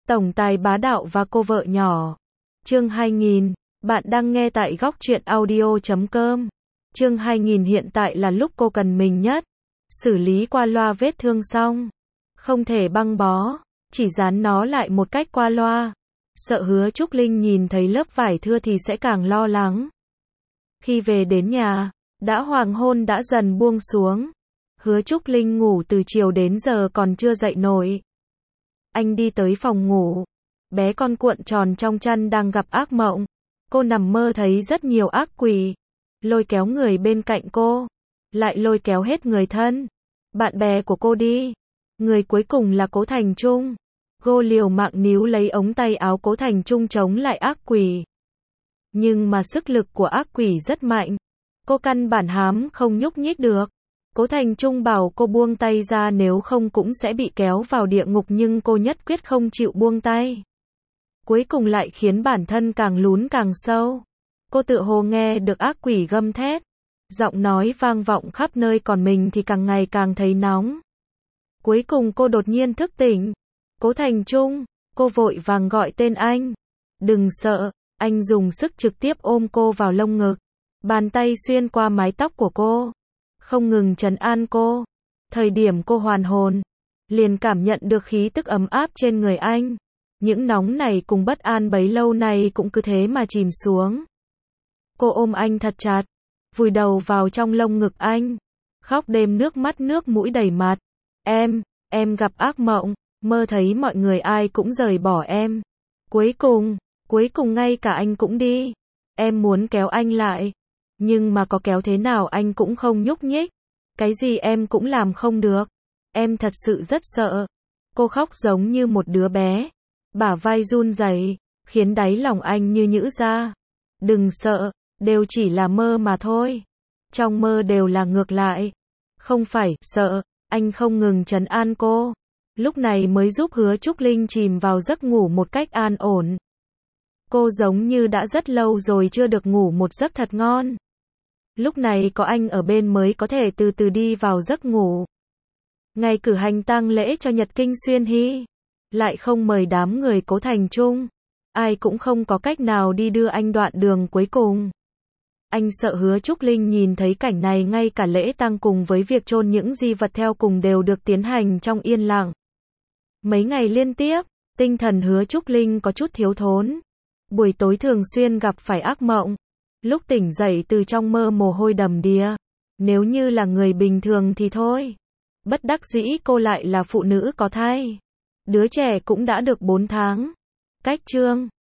Tổng tài bá đạo và cô vợ nhỏ. Chương 2000. Bạn đang nghe tại góc truyện audio.com. Chương 2000 hiện tại là lúc cô cần mình nhất. Xử lý qua loa vết thương xong. Không thể băng bó. Chỉ dán nó lại một cách qua loa. Sợ Hứa Trúc Linh nhìn thấy lớp vải thưa thì sẽ càng lo lắng. Khi về đến nhà, hoàng hôn đã dần buông xuống. Hứa Trúc Linh ngủ từ chiều đến giờ còn chưa dậy nổi. Anh đi tới phòng ngủ. Bé con cuộn tròn trong chăn đang gặp ác mộng. Cô nằm mơ thấy rất nhiều ác quỷ. Lôi kéo người bên cạnh cô. Lại lôi kéo hết người thân. Bạn bè của cô đi. Người cuối cùng là Cố Thành Trung. Cô liều mạng níu lấy ống tay áo Cố Thành Trung chống lại ác quỷ. Nhưng mà sức lực của ác quỷ rất mạnh. Cô căn bản hám không nhúc nhích được. Cố Thành Trung bảo cô buông tay ra nếu không cũng sẽ bị kéo vào địa ngục nhưng cô nhất quyết không chịu buông tay. Cuối cùng lại khiến bản thân càng lún càng sâu. Cô tự hồ nghe được ác quỷ gầm thét. Giọng nói vang vọng khắp nơi còn mình thì càng ngày càng thấy nóng. Cuối cùng cô đột nhiên thức tỉnh. Cố Thành Trung, cô vội vàng gọi tên anh. Đừng sợ, anh dùng sức trực tiếp ôm cô vào lồng ngực. Bàn tay xuyên qua mái tóc của cô. Không ngừng trấn an cô. Thời điểm cô hoàn hồn, liền cảm nhận được khí tức ấm áp trên người anh. Những nóng này cùng bất an bấy lâu nay cũng cứ thế mà chìm xuống. Cô ôm anh thật chặt, vùi đầu vào trong lồng ngực anh. Khóc đêm nước mắt nước mũi đầy mặt. Em gặp ác mộng, mơ thấy mọi người ai cũng rời bỏ em. Cuối cùng ngay cả anh cũng đi. Em muốn kéo anh lại. Nhưng mà có kéo thế nào anh cũng không nhúc nhích. Cái gì em cũng làm không được. Em thật sự rất sợ. Cô khóc giống như một đứa bé. Bả vai run rẩy, khiến đáy lòng anh như nhũ ra. Đừng sợ, đều chỉ là mơ mà thôi. Trong mơ đều là ngược lại. Không phải sợ, anh không ngừng trấn an cô. Lúc này mới giúp Hứa Trúc Linh chìm vào giấc ngủ một cách an ổn. Cô giống như đã rất lâu rồi chưa được ngủ một giấc thật ngon. Lúc này có anh ở bên mới có thể từ từ đi vào giấc ngủ. Ngày cử hành tang lễ cho Nhật Kinh Xuyên Hy, lại không mời đám người Cố Thành Trung. Ai cũng không có cách nào đi đưa anh đoạn đường cuối cùng. Anh sợ Hứa Trúc Linh nhìn thấy cảnh này, ngay cả lễ tang cùng với việc chôn những di vật theo cùng đều được tiến hành trong yên lặng. Mấy ngày liên tiếp, tinh thần Hứa Trúc Linh có chút thiếu thốn. Buổi tối thường xuyên gặp phải ác mộng. Lúc tỉnh dậy từ trong mơ mồ hôi đầm đìa. Nếu như là người bình thường thì thôi. Bất đắc dĩ cô lại là phụ nữ có thai. Đứa trẻ cũng đã được 4 tháng. Cách chương